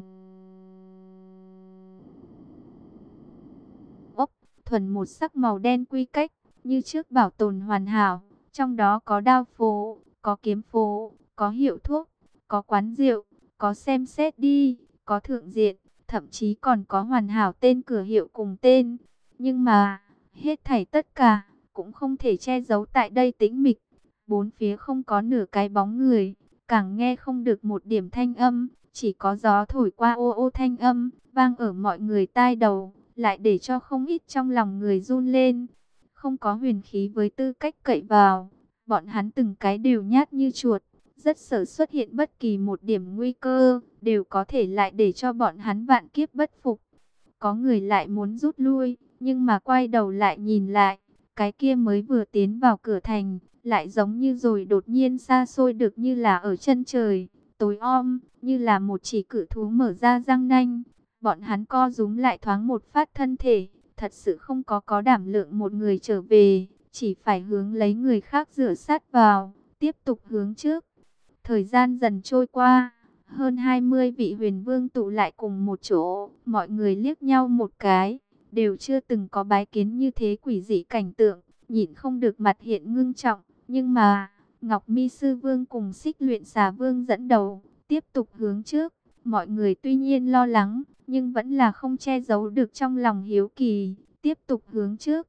ốc, thuần một sắc màu đen quy cách, như trước bảo tồn hoàn hảo. Trong đó có đao phố, có kiếm phố, có hiệu thuốc, có quán rượu, có xem xét đi, có thượng diện, thậm chí còn có hoàn hảo tên cửa hiệu cùng tên. Nhưng mà, hết thảy tất cả, cũng không thể che giấu tại đây tĩnh mịch. Bốn phía không có nửa cái bóng người, càng nghe không được một điểm thanh âm, chỉ có gió thổi qua ô ô thanh âm, vang ở mọi người tai đầu, lại để cho không ít trong lòng người run lên. Không có huyền khí với tư cách cậy vào, bọn hắn từng cái đều nhát như chuột, rất sợ xuất hiện bất kỳ một điểm nguy cơ, đều có thể lại để cho bọn hắn vạn kiếp bất phục. Có người lại muốn rút lui, nhưng mà quay đầu lại nhìn lại, cái kia mới vừa tiến vào cửa thành, lại giống như rồi đột nhiên xa xôi được như là ở chân trời, tối om, như là một chỉ cự thú mở ra răng nanh. Bọn hắn co rúm lại thoáng một phát thân thể, thật sự không có đảm lượng một người trở về, chỉ phải hướng lấy người khác rửa sát vào, tiếp tục hướng trước. Thời gian dần trôi qua, hơn 20 vị huyền vương tụ lại cùng một chỗ, mọi người liếc nhau một cái, đều chưa từng có bái kiến như thế quỷ dị cảnh tượng, nhịn không được mặt hiện ngưng trọng, nhưng mà, Ngọc Mi Sư Vương cùng Xích Luyện Xà Vương dẫn đầu, tiếp tục hướng trước, mọi người tuy nhiên lo lắng, nhưng vẫn là không che giấu được trong lòng hiếu kỳ, tiếp tục hướng trước.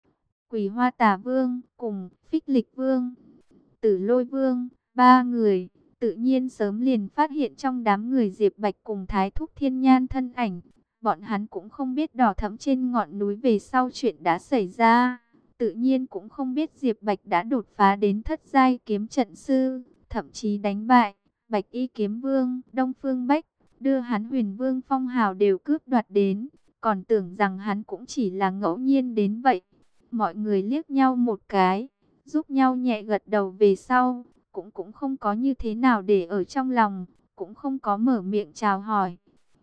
Quỷ Hoa Tà Vương cùng Phích Lịch Vương, Tử Lôi Vương, ba người, tự nhiên sớm liền phát hiện trong đám người Diệp Bạch cùng Thái Thúc Thiên Nhan thân ảnh. Bọn hắn cũng không biết đỏ thẫm trên ngọn núi về sau chuyện đã xảy ra. Tự nhiên cũng không biết Diệp Bạch đã đột phá đến thất giai kiếm trận sư, thậm chí đánh bại Bạch Y Kiếm Vương, Đông Phương Bách, đưa hắn Huyền Vương phong hào đều cướp đoạt đến, còn tưởng rằng hắn cũng chỉ là ngẫu nhiên đến vậy. Mọi người liếc nhau một cái, giúp nhau nhẹ gật đầu về sau, cũng không có như thế nào để ở trong lòng, cũng không có mở miệng chào hỏi.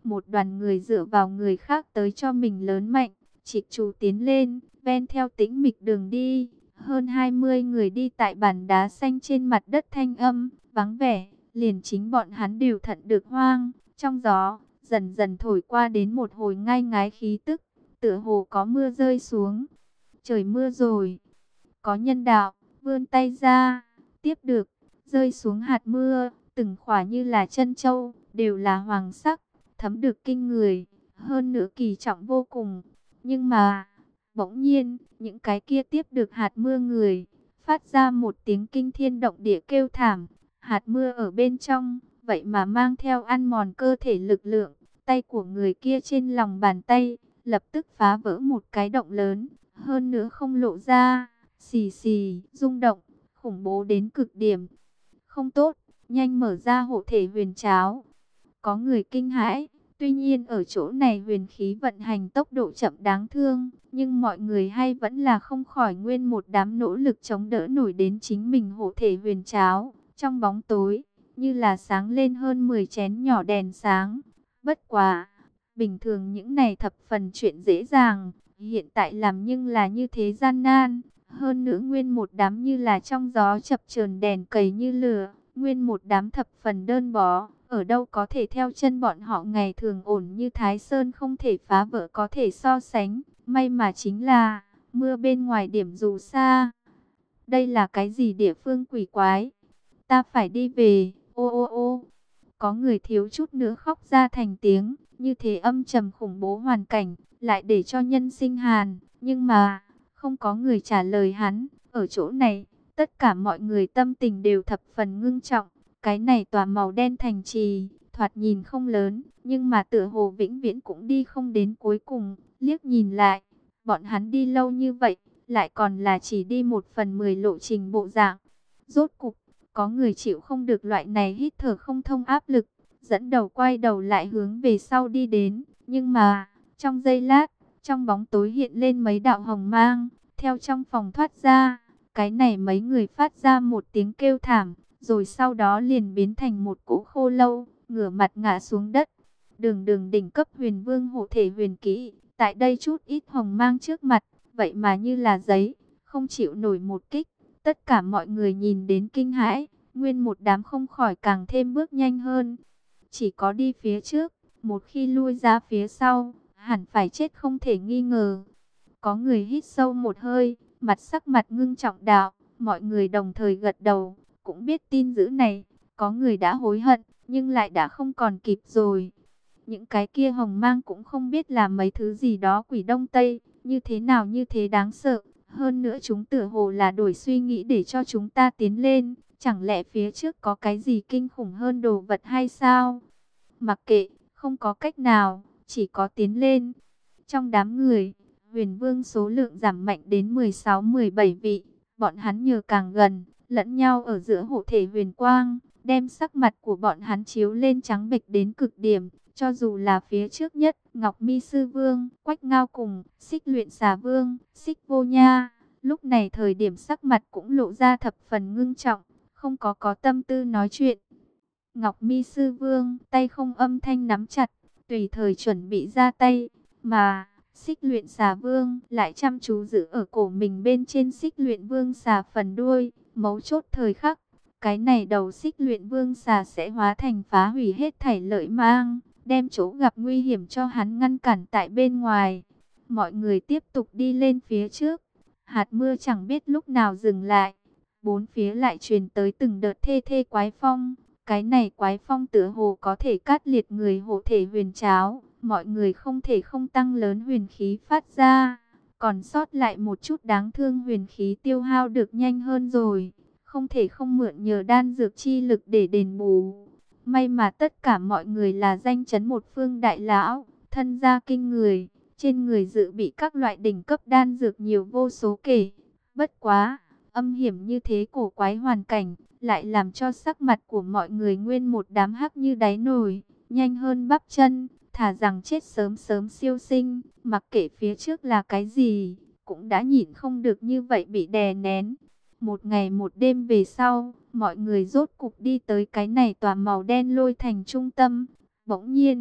Một đoàn người dựa vào người khác tới cho mình lớn mạnh, trịch trù tiến lên, ven theo tĩnh mịch đường đi. Hơn 20 người đi tại bàn đá xanh trên mặt đất thanh âm, vắng vẻ, liền chính bọn hắn đều thận được hoang. Trong gió, dần dần thổi qua đến một hồi ngai ngái khí tức, tựa hồ có mưa rơi xuống. Trời mưa rồi, có nhân đạo, vươn tay ra, tiếp được, rơi xuống hạt mưa, từng khỏa như là chân châu, đều là hoàng sắc, thấm được kinh người, hơn nữa kỳ trọng vô cùng. Nhưng mà, bỗng nhiên, những cái kia tiếp được hạt mưa người, phát ra một tiếng kinh thiên động địa kêu thảm. Hạt mưa ở bên trong, vậy mà mang theo ăn mòn cơ thể lực lượng. Tay của người kia trên lòng bàn tay, lập tức phá vỡ một cái động lớn, hơn nữa không lộ ra, xì xì, rung động, khủng bố đến cực điểm. Không tốt, nhanh mở ra hộ thể huyền tráo. Có người kinh hãi. Tuy nhiên ở chỗ này huyền khí vận hành tốc độ chậm đáng thương, nhưng mọi người hay vẫn là không khỏi nguyên một đám nỗ lực chống đỡ nổi đến chính mình hộ thể huyền tráo. Trong bóng tối, như là sáng lên hơn 10 chén nhỏ đèn sáng. Bất quá, bình thường những này thập phần chuyện dễ dàng, hiện tại làm nhưng là như thế gian nan. Hơn nữa nguyên một đám như là trong gió chập chờn đèn cầy như lửa, nguyên một đám thập phần đơn bó. Ở đâu có thể theo chân bọn họ ngày thường ổn như Thái Sơn không thể phá vỡ có thể so sánh. May mà chính là mưa bên ngoài điểm dù xa. Đây là cái gì địa phương quỷ quái? Ta phải đi về, ô ô ô. Có người thiếu chút nữa khóc ra thành tiếng. Như thế âm trầm khủng bố hoàn cảnh, lại để cho nhân sinh hàn. Nhưng mà, không có người trả lời hắn. Ở chỗ này, tất cả mọi người tâm tình đều thập phần ngưng trọng. Cái này tòa màu đen thành trì, thoạt nhìn không lớn, nhưng mà tựa hồ vĩnh viễn cũng đi không đến cuối cùng. Liếc nhìn lại, bọn hắn đi lâu như vậy, lại còn là chỉ đi 1/10 lộ trình bộ dạng. Rốt cục, có người chịu không được loại này hít thở không thông áp lực, dẫn đầu quay đầu lại hướng về sau đi đến. Nhưng mà, trong giây lát, trong bóng tối hiện lên mấy đạo hồng mang, theo trong phòng thoát ra. Cái này mấy người phát ra một tiếng kêu thảm, rồi sau đó liền biến thành một cỗ khô lâu, ngửa mặt ngã xuống đất. Đường đường đỉnh cấp huyền vương hộ thể huyền kỹ, tại đây chút ít hồng mang trước mặt, vậy mà như là giấy, không chịu nổi một kích. Tất cả mọi người nhìn đến kinh hãi, nguyên một đám không khỏi càng thêm bước nhanh hơn. Chỉ có đi phía trước, một khi lui ra phía sau, hẳn phải chết không thể nghi ngờ. Có người hít sâu một hơi, sắc mặt ngưng trọng đạo, mọi người đồng thời gật đầu. Cũng biết tin dữ này, có người đã hối hận, nhưng lại đã không còn kịp rồi. Những cái kia hồng mang cũng không biết là mấy thứ gì đó quỷ đông tây, như thế nào như thế đáng sợ. Hơn nữa chúng tựa hồ là đổi suy nghĩ để cho chúng ta tiến lên. Chẳng lẽ phía trước có cái gì kinh khủng hơn đồ vật hay sao? Mặc kệ, không có cách nào, chỉ có tiến lên. Trong đám người, huyền vương số lượng giảm mạnh đến 16-17 vị. Bọn hắn nhờ càng gần, lẫn nhau ở giữa hộ thể huyền quang, đem sắc mặt của bọn hắn chiếu lên trắng bệch đến cực điểm. Cho dù là phía trước nhất, Ngọc Mi Sư Vương, Quách Ngao cùng, Xích Luyện Xà Vương, Xích Vô Nha, lúc này thời điểm sắc mặt cũng lộ ra thập phần ngưng trọng, không có tâm tư nói chuyện. Ngọc Mi Sư Vương, tay không âm thanh nắm chặt, tùy thời chuẩn bị ra tay, mà Xích Luyện Xà Vương lại chăm chú giữ ở cổ mình bên trên Xích Luyện Vương xà phần đuôi. Mấu chốt thời khắc, cái này đầu Xích Luyện Vương xà sẽ hóa thành phá hủy hết thảy lợi mang, đem chỗ gặp nguy hiểm cho hắn ngăn cản tại bên ngoài. Mọi người tiếp tục đi lên phía trước, hạt mưa chẳng biết lúc nào dừng lại. Bốn phía lại truyền tới từng đợt thê thê quái phong. Cái này quái phong tựa hồ có thể cắt liệt người hộ thể huyền tráo. Mọi người không thể không tăng lớn huyền khí phát ra. Còn sót lại một chút đáng thương huyền khí tiêu hao được nhanh hơn rồi. Không thể không mượn nhờ đan dược chi lực để đền bù. May mà tất cả mọi người là danh chấn một phương đại lão, thân gia kinh người. Trên người dự bị các loại đỉnh cấp đan dược nhiều vô số kể. Bất quá, âm hiểm như thế cổ quái hoàn cảnh, lại làm cho sắc mặt của mọi người nguyên một đám hắc như đáy nồi, nhanh hơn bắp chân, thà rằng chết sớm sớm siêu sinh, mặc kệ phía trước là cái gì, cũng đã nhịn không được như vậy bị đè nén. Một ngày một đêm về sau, mọi người rốt cục đi tới cái này tòa màu đen lôi thành trung tâm. Bỗng nhiên,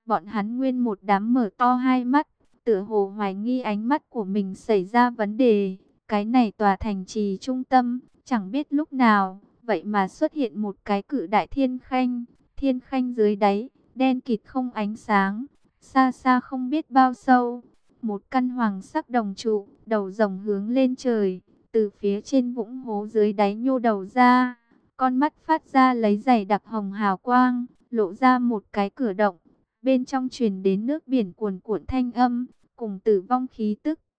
Bọn hắn nguyên một đám mở to hai mắt, tựa hồ hoài nghi ánh mắt của mình xảy ra vấn đề. Cái này tòa thành trì trung tâm, chẳng biết lúc nào, vậy mà xuất hiện một cái cự đại thiên khanh. Thiên khanh dưới đáy, đen kịt không ánh sáng, xa xa không biết bao sâu. Một căn hoàng sắc đồng trụ, đầu rồng hướng lên trời, từ phía trên vũng hố dưới đáy nhô đầu ra. Con mắt phát ra lấy dày đặc hồng hào quang, lộ ra một cái cửa động. Bên trong truyền đến nước biển cuồn cuộn thanh âm, cùng tử vong khí tức.